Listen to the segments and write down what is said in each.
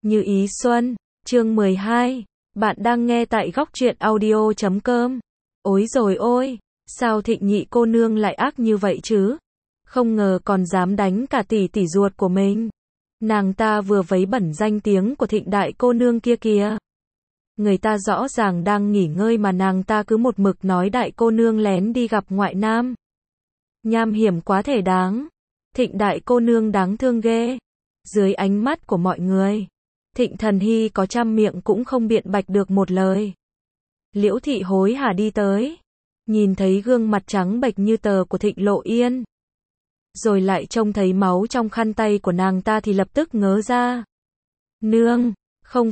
Như ý xuân, chương 12. Bạn đang nghe tại góc truyện audio.com. Ối rồi ôi, sao Thịnh nhị cô nương lại ác như vậy chứ? Không ngờ còn dám đánh cả tỷ tỷ ruột của mình. Nàng ta vừa vấy bẩn danh tiếng của Thịnh đại cô nương kia kìa. Người ta rõ ràng đang nghỉ ngơi mà nàng ta cứ một mực nói đại cô nương lén đi gặp ngoại nam. Nham hiểm quá thể đáng. Thịnh đại cô nương đáng thương ghê. Dưới ánh mắt của mọi người, Thịnh Thần Hy có trăm miệng cũng không biện bạch được một lời. Liễu Thị hối hả đi tới, nhìn thấy gương mặt trắng bệch như tờ của Thịnh Lộ Yên, rồi lại trông thấy máu trong khăn tay của nàng ta thì lập tức ngớ ra. Nương, không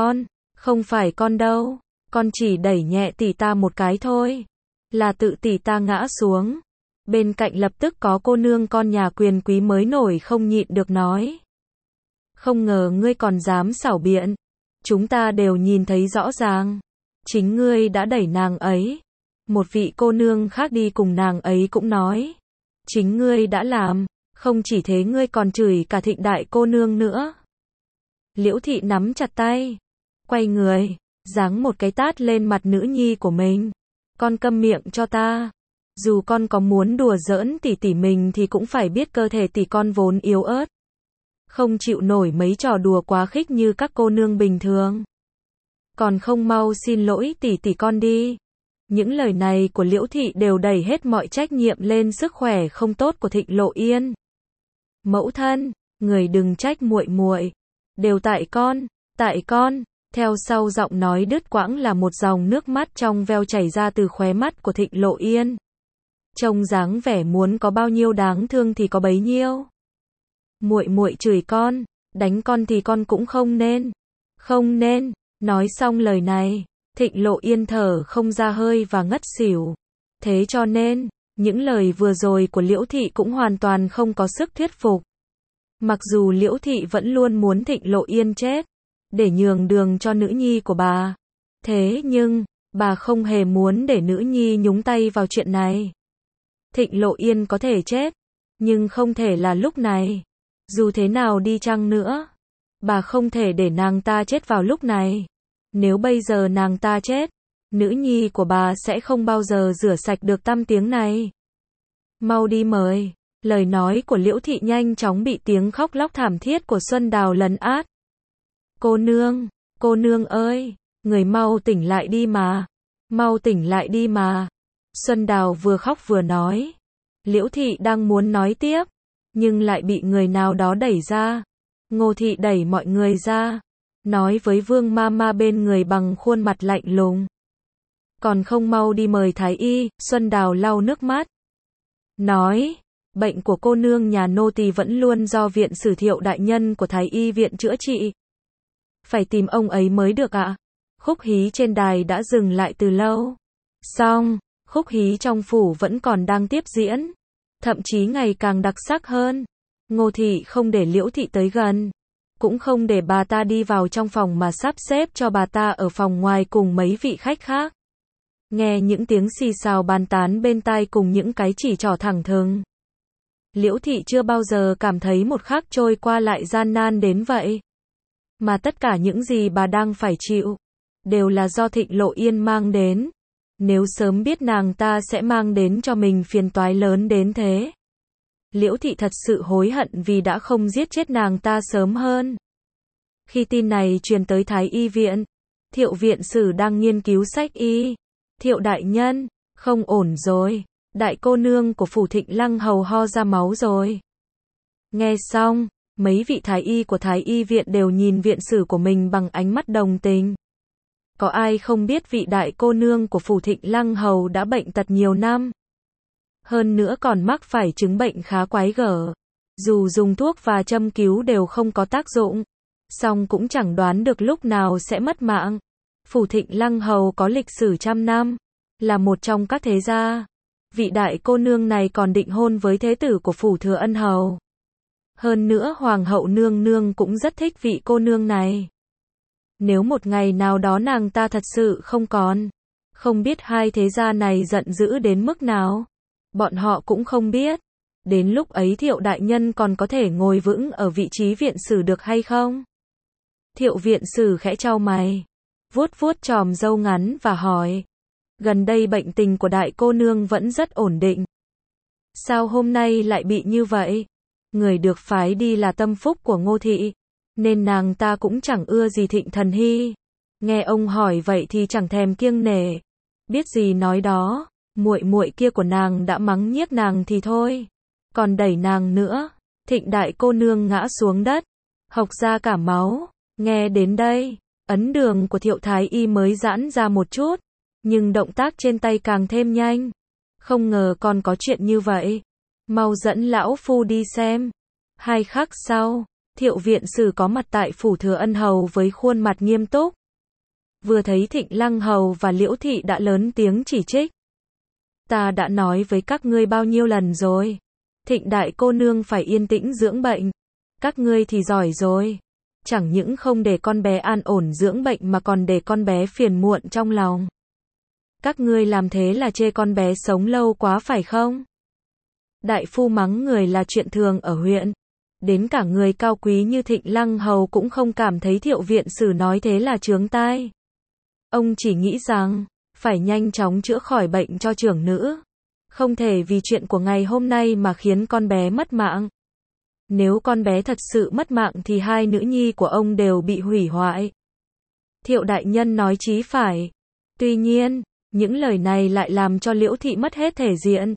phải con đâu, con chỉ đẩy nhẹ tỷ ta một cái thôi, là tự tỷ ta ngã xuống. Bên cạnh lập tức có cô nương con nhà quyền quý mới nổi không nhịn được nói. Không ngờ ngươi còn dám xảo biện. Chúng ta đều nhìn thấy rõ ràng. Chính ngươi đã đẩy nàng ấy. Một vị cô nương khác đi cùng nàng ấy cũng nói. Chính ngươi đã làm. Không chỉ thế ngươi còn chửi cả Thịnh đại cô nương nữa. Liễu Thị nắm chặt tay, quay người, giáng một cái tát lên mặt nữ nhi của mình. Con câm miệng cho ta. Dù con có muốn đùa giỡn tỷ tỷ mình thì cũng phải biết cơ thể tỷ con vốn yếu ớt, không chịu nổi mấy trò đùa quá khích như các cô nương bình thường. Còn không mau xin lỗi tỷ tỷ con đi. Những lời này của Liễu Thị đều đẩy hết mọi trách nhiệm lên sức khỏe không tốt của Thịnh Lộ Yên. Mẫu thân, người đừng trách muội muội, đều tại con. Theo sau giọng nói đứt quãng là một dòng nước mắt trong veo chảy ra từ khóe mắt của Thịnh Lộ Yên. Trông dáng vẻ muốn có bao nhiêu đáng thương thì có bấy nhiêu. Muội muội chửi con, đánh con thì con cũng không nên. Nói xong lời này, Thịnh Lộ Yên thở không ra hơi và ngất xỉu. Thế cho nên, những lời vừa rồi của Liễu Thị cũng hoàn toàn không có sức thuyết phục. Mặc dù Liễu Thị vẫn luôn muốn Thịnh Lộ Yên chết, để nhường đường cho nữ nhi của bà. Thế nhưng, bà không hề muốn để nữ nhi nhúng tay vào chuyện này. Thịnh Lộ Yên có thể chết, nhưng không thể là lúc này. Dù thế nào đi chăng nữa, bà không thể để nàng ta chết vào lúc này. Nếu bây giờ nàng ta chết, nữ nhi của bà sẽ không bao giờ rửa sạch được tăm tiếng này. Mau đi mời. Lời nói của Liễu Thị nhanh chóng bị tiếng khóc lóc thảm thiết của Xuân Đào lấn át. Cô nương ơi, người mau tỉnh lại đi mà. Xuân Đào vừa khóc vừa nói. Liễu Thị đang muốn nói tiếp, nhưng lại bị người nào đó đẩy ra. Ngô Thị đẩy mọi người ra, nói với Vương Mama bên người bằng khuôn mặt lạnh lùng. Còn không mau đi mời thái y. Xuân Đào lau nước mắt, nói, bệnh của cô nương nhà nô tỳ vẫn luôn do viện sử Thiệu đại nhân của thái y viện chữa trị. Phải tìm ông ấy mới được ạ. Khúc hí trên đài đã dừng lại từ lâu. Song, khúc hí trong phủ vẫn còn đang tiếp diễn, thậm chí ngày càng đặc sắc hơn. Ngô Thị không để Liễu Thị tới gần, cũng không để bà ta đi vào trong phòng mà sắp xếp cho bà ta ở phòng ngoài cùng mấy vị khách khác. Nghe những tiếng xì xào bàn tán bên tai cùng những cái chỉ trỏ thẳng thừng. Liễu Thị chưa bao giờ cảm thấy một khắc trôi qua lại gian nan đến vậy. Mà tất cả những gì bà đang phải chịu, đều là do Thịnh Lộ Yên mang đến. Nếu sớm biết nàng ta sẽ mang đến cho mình phiền toái lớn đến thế, Liễu Thị thật sự hối hận vì đã không giết chết nàng ta sớm hơn. Khi tin này truyền tới Thái y viện, Thiệu viện sử đang nghiên cứu sách y. Thiệu đại nhân, không ổn rồi, đại cô nương của phủ Thịnh Lăng Hầu ho ra máu rồi. Nghe xong, mấy vị thái y của Thái y viện đều nhìn viện sử của mình bằng ánh mắt đồng tình. Có ai không biết vị đại cô nương của phủ Thịnh Lăng Hầu đã bệnh tật nhiều năm. Hơn nữa còn mắc phải chứng bệnh khá quái gở. Dù dùng thuốc và châm cứu đều không có tác dụng, song cũng chẳng đoán được lúc nào sẽ mất mạng. Phủ Thịnh Lăng Hầu có lịch sử trăm năm, là một trong các thế gia. Vị đại cô nương này còn định hôn với thế tử của phủ Thừa Ân Hầu. Hơn nữa Hoàng hậu nương nương cũng rất thích vị cô nương này. Nếu một ngày nào đó nàng ta thật sự không còn, không biết hai thế gia này giận dữ đến mức nào. Bọn họ cũng không biết. Đến lúc ấy Thiệu đại nhân còn có thể ngồi vững ở vị trí viện sử được hay không? Thiệu viện sử khẽ chau mày, vuốt vuốt chòm râu ngắn và hỏi. Gần đây bệnh tình của đại cô nương vẫn rất ổn định. Sao hôm nay lại bị như vậy? Người được phái đi là tâm phúc của Ngô thị, nên nàng ta cũng chẳng ưa gì Thịnh Thần Hy. Nghe ông hỏi vậy thì chẳng thèm kiêng nể. Biết gì nói đó, muội muội kia của nàng đã mắng nhiếc nàng thì thôi, còn đẩy nàng nữa. Thịnh đại cô nương ngã xuống đất, hộc ra cả máu. Nghe đến đây, ấn đường của Thiệu Thái Y mới giãn ra một chút, nhưng động tác trên tay càng thêm nhanh. Không ngờ còn có chuyện như vậy. Mau dẫn lão phu đi xem. 2 khắc sau, Thiệu viện sử có mặt tại phủ Thừa Ân hầu với khuôn mặt nghiêm túc. Vừa thấy Thịnh Lăng hầu và Liễu thị đã lớn tiếng chỉ trích. Ta đã nói với các ngươi bao nhiêu lần rồi. Thịnh đại cô nương phải yên tĩnh dưỡng bệnh. Các ngươi thì giỏi rồi. Chẳng những không để con bé an ổn dưỡng bệnh mà còn để con bé phiền muộn trong lòng. Các ngươi làm thế là chê con bé sống lâu quá phải không? Đại phu mắng người là chuyện thường ở huyện. Đến cả người cao quý như Thịnh Lăng hầu cũng không cảm thấy Thiệu viện sử nói thế là chướng tai. Ông chỉ nghĩ rằng, phải nhanh chóng chữa khỏi bệnh cho trưởng nữ. Không thể vì chuyện của ngày hôm nay mà khiến con bé mất mạng. Nếu con bé thật sự mất mạng thì 2 nữ nhi của ông đều bị hủy hoại. Thiệu đại nhân nói chí phải. Tuy nhiên, những lời này lại làm cho Liễu thị mất hết thể diện.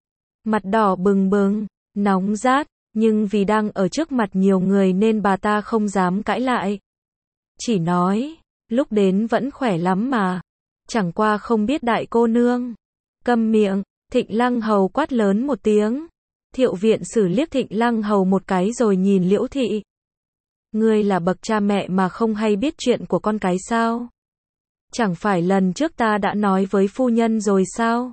Mặt đỏ bừng bừng, nóng rát, nhưng vì đang ở trước mặt nhiều người nên bà ta không dám cãi lại. Chỉ nói, lúc đến vẫn khỏe lắm mà. Chẳng qua không biết đại cô nương. Câm miệng, Thịnh Lăng hầu quát lớn một tiếng. Thiệu viện sử liếc Thịnh Lăng hầu một cái rồi nhìn Liễu thị. Ngươi là bậc cha mẹ mà không hay biết chuyện của con cái sao? Chẳng phải lần trước ta đã nói với phu nhân rồi sao?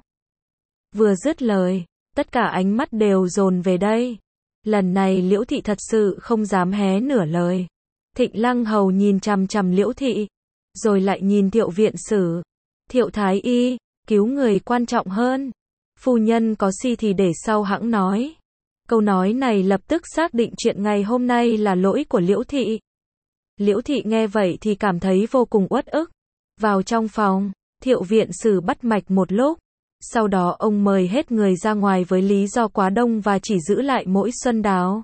Vừa dứt lời, tất cả ánh mắt đều dồn về đây. Lần này Liễu thị thật sự không dám hé nửa lời. Thịnh Lăng hầu nhìn chằm chằm Liễu thị, rồi lại nhìn Thiệu viện sử. Thiệu thái y, cứu người quan trọng hơn. Phu nhân có si thì để sau hẵng nói. Câu nói này lập tức xác định chuyện ngày hôm nay là lỗi của Liễu thị. Liễu thị nghe vậy thì cảm thấy vô cùng uất ức. Vào trong phòng, Thiệu viện sử bắt mạch một lúc. Sau đó ông mời hết người ra ngoài với lý do quá đông và chỉ giữ lại mỗi Xuân Đào.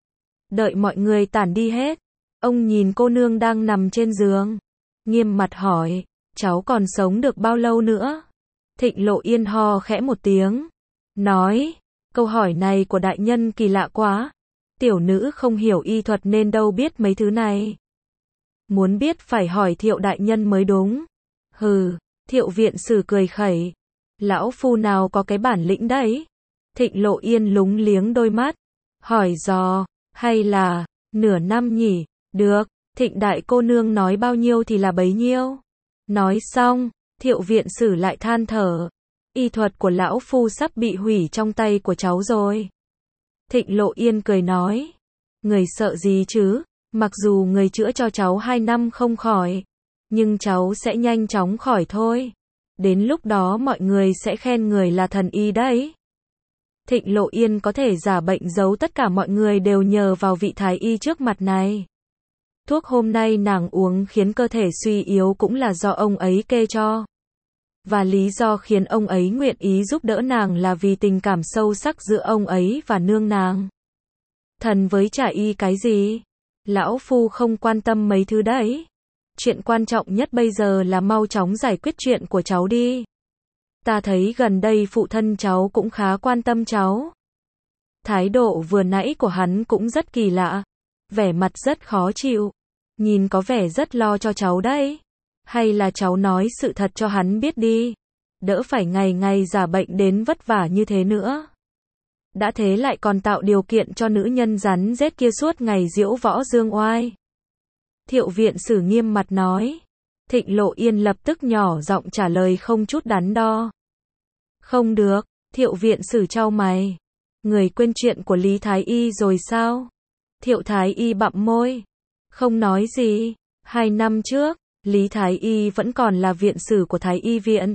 Đợi mọi người tản đi hết, ông nhìn cô nương đang nằm trên giường, nghiêm mặt hỏi, cháu còn sống được bao lâu nữa? Thịnh Lộ Yên ho khẽ một tiếng, nói, câu hỏi này của đại nhân kỳ lạ quá, tiểu nữ không hiểu y thuật nên đâu biết mấy thứ này. Muốn biết phải hỏi Thiệu đại nhân mới đúng. Hừ, Thiệu viện sử cười khẩy. Lão phu nào có cái bản lĩnh đấy? Thịnh Lộ Yên lúng liếng đôi mắt, hỏi dò, hay là, nửa năm nhỉ? Được, Thịnh đại cô nương nói bao nhiêu thì là bấy nhiêu. Nói xong, Thiệu viện sử lại than thở. Y thuật của lão phu sắp bị hủy trong tay của cháu rồi. Thịnh Lộ Yên cười nói, người sợ gì chứ? Mặc dù người chữa cho cháu 2 năm không khỏi, nhưng cháu sẽ nhanh chóng khỏi thôi. Đến lúc đó mọi người sẽ khen người là thần y đấy. Thịnh Lộ Yên có thể giả bệnh giấu tất cả mọi người đều nhờ vào vị thái y trước mặt này. Thuốc hôm nay nàng uống khiến cơ thể suy yếu cũng là do ông ấy kê cho. Và lý do khiến ông ấy nguyện ý giúp đỡ nàng là vì tình cảm sâu sắc giữa ông ấy và nương nàng. Thần với trả y cái gì? Lão phu không quan tâm mấy thứ đấy. Chuyện quan trọng nhất bây giờ là mau chóng giải quyết chuyện của cháu đi. Ta thấy gần đây phụ thân cháu cũng khá quan tâm cháu. Thái độ vừa nãy của hắn cũng rất kỳ lạ. Vẻ mặt rất khó chịu. Nhìn có vẻ rất lo cho cháu đấy. Hay là cháu nói sự thật cho hắn biết đi. Đỡ phải ngày ngày giả bệnh đến vất vả như thế nữa. Đã thế lại còn tạo điều kiện cho nữ nhân rắn rết kia suốt ngày diễu võ dương oai. Thiệu viện sử nghiêm mặt nói. Thịnh Lộ Yên lập tức nhỏ giọng trả lời không chút đắn đo. Không được, Thiệu viện sử chau mày. Người quên chuyện của Lý Thái Y rồi sao? Thiệu Thái Y bặm môi. Không nói gì. 2 năm trước, Lý Thái Y vẫn còn là viện sử của Thái Y viện.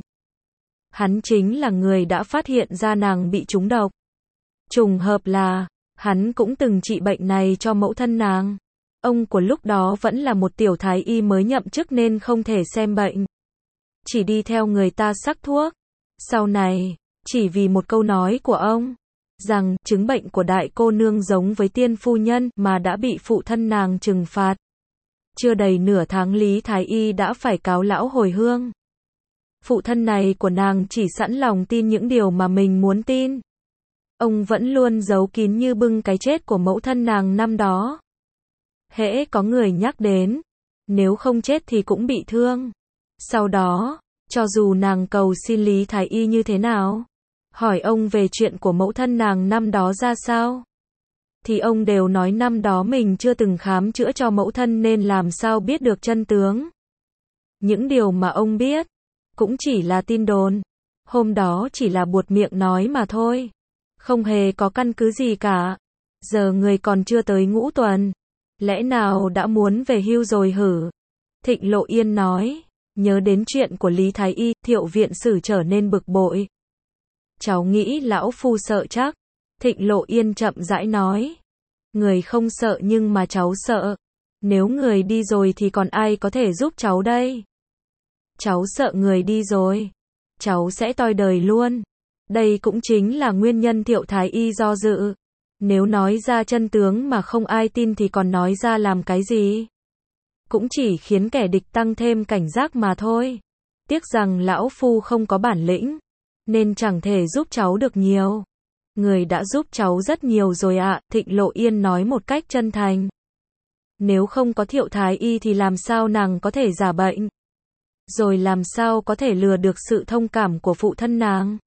Hắn chính là người đã phát hiện ra nàng bị trúng độc. Trùng hợp là, hắn cũng từng trị bệnh này cho mẫu thân nàng. Ông của lúc đó vẫn là một tiểu thái y mới nhậm chức nên không thể xem bệnh. Chỉ đi theo người ta sắc thuốc. Sau này, chỉ vì một câu nói của ông, rằng chứng bệnh của đại cô nương giống với tiên phu nhân mà đã bị phụ thân nàng trừng phạt. Chưa đầy nửa tháng Lý Thái Y đã phải cáo lão hồi hương. Phụ thân này của nàng chỉ sẵn lòng tin những điều mà mình muốn tin. Ông vẫn luôn giấu kín như bưng cái chết của mẫu thân nàng năm đó. Hễ có người nhắc đến, nếu không chết thì cũng bị thương. Sau đó, cho dù nàng cầu xin Lý Thái Y như thế nào, hỏi ông về chuyện của mẫu thân nàng năm đó ra sao, thì ông đều nói năm đó mình chưa từng khám chữa cho mẫu thân nên làm sao biết được chân tướng. Những điều mà ông biết, cũng chỉ là tin đồn. Hôm đó chỉ là buột miệng nói mà thôi. Không hề có căn cứ gì cả. Giờ người còn chưa tới ngũ tuần. Lẽ nào đã muốn về hưu rồi hử? Thịnh Lộ Yên nói. Nhớ đến chuyện của Lý Thái Y, Thiệu viện sử trở nên bực bội. Cháu nghĩ lão phu sợ chắc. Thịnh Lộ Yên chậm rãi nói. Người không sợ nhưng mà cháu sợ. Nếu người đi rồi thì còn ai có thể giúp cháu đây? Cháu sợ người đi rồi. Cháu sẽ toi đời luôn. Đây cũng chính là nguyên nhân Thiệu Thái Y do dự. Nếu nói ra chân tướng mà không ai tin thì còn nói ra làm cái gì? Cũng chỉ khiến kẻ địch tăng thêm cảnh giác mà thôi. Tiếc rằng lão phu không có bản lĩnh, nên chẳng thể giúp cháu được nhiều. Người đã giúp cháu rất nhiều rồi ạ, Thịnh Lộ Yên nói một cách chân thành. Nếu không có Thiệu Thái Y thì làm sao nàng có thể giả bệnh? Rồi làm sao có thể lừa được sự thông cảm của phụ thân nàng?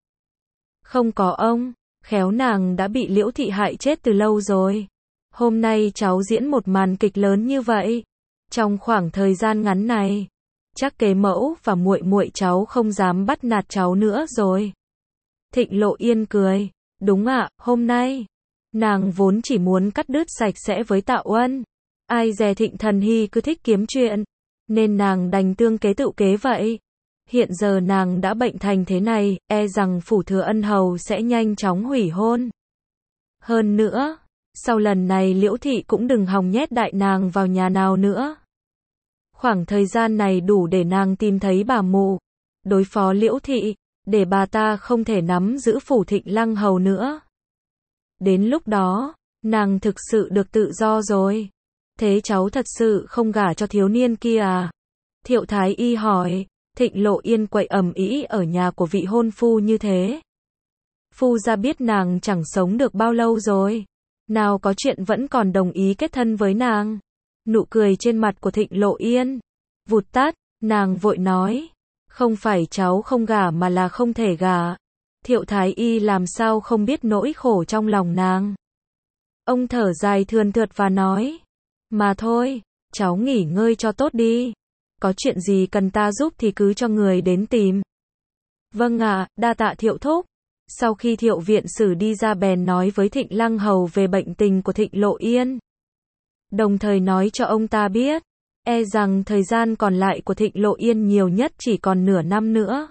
Không có ông, khéo nàng đã bị Liễu Thị hại chết từ lâu rồi. Hôm nay cháu diễn một màn kịch lớn như vậy. Trong khoảng thời gian ngắn này, chắc kế mẫu và muội muội cháu không dám bắt nạt cháu nữa rồi. Thịnh Lộ Yên cười. Đúng ạ, hôm nay, nàng vốn chỉ muốn cắt đứt sạch sẽ với Tạ Uân. Ai dè Thịnh Thần Hy cứ thích kiếm chuyện, nên nàng đành tương kế tự kế vậy. Hiện giờ nàng đã bệnh thành thế này, e rằng phủ thừa ân hầu sẽ nhanh chóng hủy hôn. Hơn nữa, sau lần này Liễu Thị cũng đừng hòng nhét đại nàng vào nhà nào nữa. Khoảng thời gian này đủ để nàng tìm thấy bà mụ, đối phó Liễu Thị, để bà ta không thể nắm giữ phủ Thịnh Lăng hầu nữa. Đến lúc đó, nàng thực sự được tự do rồi. Thế cháu thật sự không gả cho thiếu niên kia à? Thiệu Thái Y hỏi. Thịnh Lộ Yên quậy ầm ĩ ở nhà của vị hôn phu như thế. Phu gia biết nàng chẳng sống được bao lâu rồi. Nào có chuyện vẫn còn đồng ý kết thân với nàng. Nụ cười trên mặt của Thịnh Lộ Yên vụt tắt, nàng vội nói. Không phải cháu không gả mà là không thể gả. Thiệu Thái Y làm sao không biết nỗi khổ trong lòng nàng. Ông thở dài thườn thượt và nói. Mà thôi, cháu nghỉ ngơi cho tốt đi. Có chuyện gì cần ta giúp thì cứ cho người đến tìm. Vâng ạ, đa tạ Thiệu thúc. Sau khi Thiệu viện sử đi ra bèn nói với Thịnh Lăng hầu về bệnh tình của Thịnh Lộ Yên. Đồng thời nói cho ông ta biết, e rằng thời gian còn lại của Thịnh Lộ Yên nhiều nhất chỉ còn nửa năm nữa.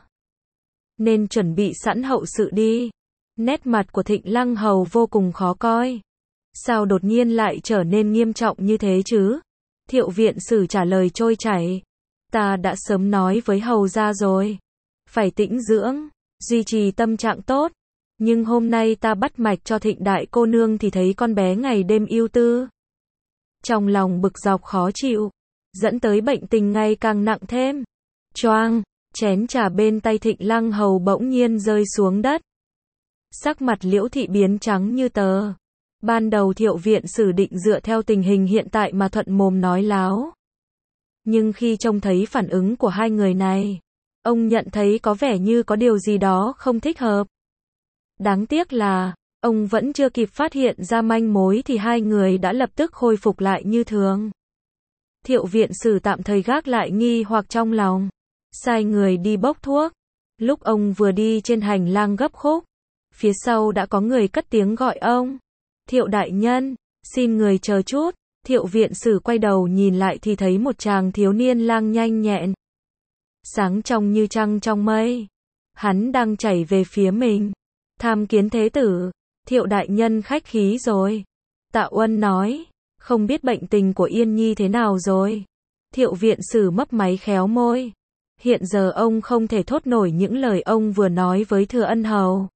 Nên chuẩn bị sẵn hậu sự đi. Nét mặt của Thịnh Lăng hầu vô cùng khó coi. Sao đột nhiên lại trở nên nghiêm trọng như thế chứ? Thiệu viện sử trả lời trôi chảy. Ta đã sớm nói với hầu gia rồi. Phải tĩnh dưỡng, duy trì tâm trạng tốt. Nhưng hôm nay ta bắt mạch cho Thịnh đại cô nương thì thấy con bé ngày đêm ưu tư. Trong lòng bực dọc khó chịu, dẫn tới bệnh tình ngày càng nặng thêm. Choang, chén trà bên tay Thịnh Lăng hầu bỗng nhiên rơi xuống đất. Sắc mặt Liễu Thị biến trắng như tờ. Ban đầu Thiệu viện sử định dựa theo tình hình hiện tại mà thuận mồm nói láo. Nhưng khi trông thấy phản ứng của hai người này, ông nhận thấy có vẻ như có điều gì đó không thích hợp. Đáng tiếc là, ông vẫn chưa kịp phát hiện ra manh mối thì hai người đã lập tức khôi phục lại như thường. Thiệu viện sử tạm thời gác lại nghi hoặc trong lòng, sai người đi bốc thuốc. Lúc ông vừa đi trên hành lang gấp khúc, phía sau đã có người cất tiếng gọi ông. Thiệu đại nhân, xin người chờ chút. Thiệu viện sử quay đầu nhìn lại thì thấy một chàng thiếu niên lang nhanh nhẹn, sáng trong như trăng trong mây. Hắn đang chảy về phía mình. Tham kiến thế tử. Thiệu đại nhân khách khí rồi. Tạ Uân nói. Không biết bệnh tình của Yên Nhi thế nào rồi? Thiệu viện sử mấp máy khéo môi. Hiện giờ ông không thể thốt nổi những lời ông vừa nói với Thừa Ân Hầu.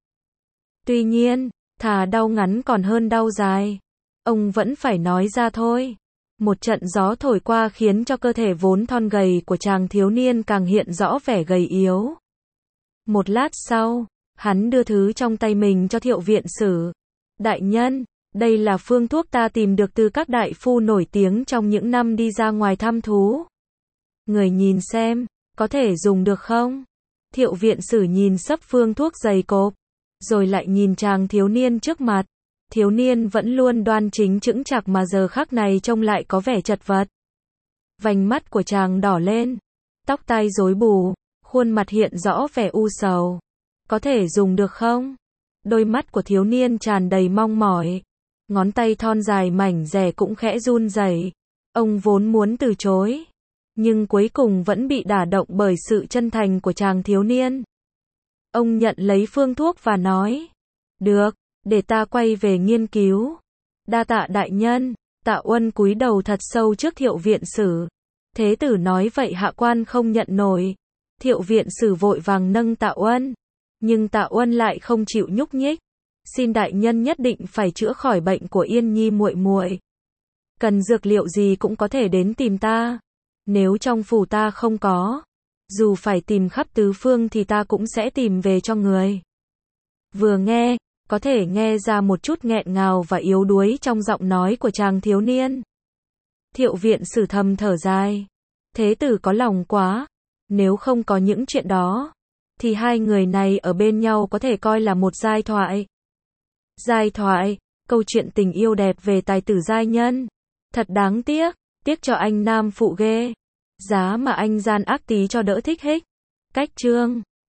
Tuy nhiên, thà đau ngắn còn hơn đau dài. Ông vẫn phải nói ra thôi. Một trận gió thổi qua khiến cho cơ thể vốn thon gầy của chàng thiếu niên càng hiện rõ vẻ gầy yếu. Một lát sau, hắn đưa thứ trong tay mình cho Thiệu viện sử. Đại nhân, đây là phương thuốc ta tìm được từ các đại phu nổi tiếng trong những năm đi ra ngoài thăm thú. Người nhìn xem, có thể dùng được không? Thiệu viện sử nhìn sấp phương thuốc dày cộp, rồi lại nhìn chàng thiếu niên trước mặt. Thiếu niên vẫn luôn đoan chính chững chạc mà giờ khắc này trông lại có vẻ chật vật. Vành mắt của chàng đỏ lên, tóc tai rối bù, khuôn mặt hiện rõ vẻ u sầu. Có thể dùng được không? Đôi mắt của thiếu niên tràn đầy mong mỏi. Ngón tay thon dài mảnh dẻ cũng khẽ run rẩy. Ông vốn muốn từ chối, nhưng cuối cùng vẫn bị đả động bởi sự chân thành của chàng thiếu niên. Ông nhận lấy phương thuốc và nói, được, để ta quay về nghiên cứu. Đa tạ đại nhân. Tạ Uân cúi đầu thật sâu trước Thiệu viện sử. Thế tử nói vậy hạ quan không nhận nổi. Thiệu viện sử vội vàng nâng Tạ Uân, nhưng Tạ Uân lại không chịu nhúc nhích. Xin đại nhân nhất định phải chữa khỏi bệnh của Yên Nhi muội muội. Cần dược liệu gì cũng có thể đến tìm ta. Nếu trong phủ ta không có, dù phải tìm khắp tứ phương thì ta cũng sẽ tìm về cho người. Vừa nghe, có thể nghe ra một chút nghẹn ngào và yếu đuối trong giọng nói của chàng thiếu niên. Thiệu viện sử thầm thở dài. Thế tử có lòng quá. Nếu không có những chuyện đó, thì hai người này ở bên nhau có thể coi là một giai thoại. Giai thoại, câu chuyện tình yêu đẹp về tài tử giai nhân. Thật đáng tiếc, tiếc cho anh nam phụ ghê. Giá mà anh gian ác tí cho đỡ thích hích. Cách chương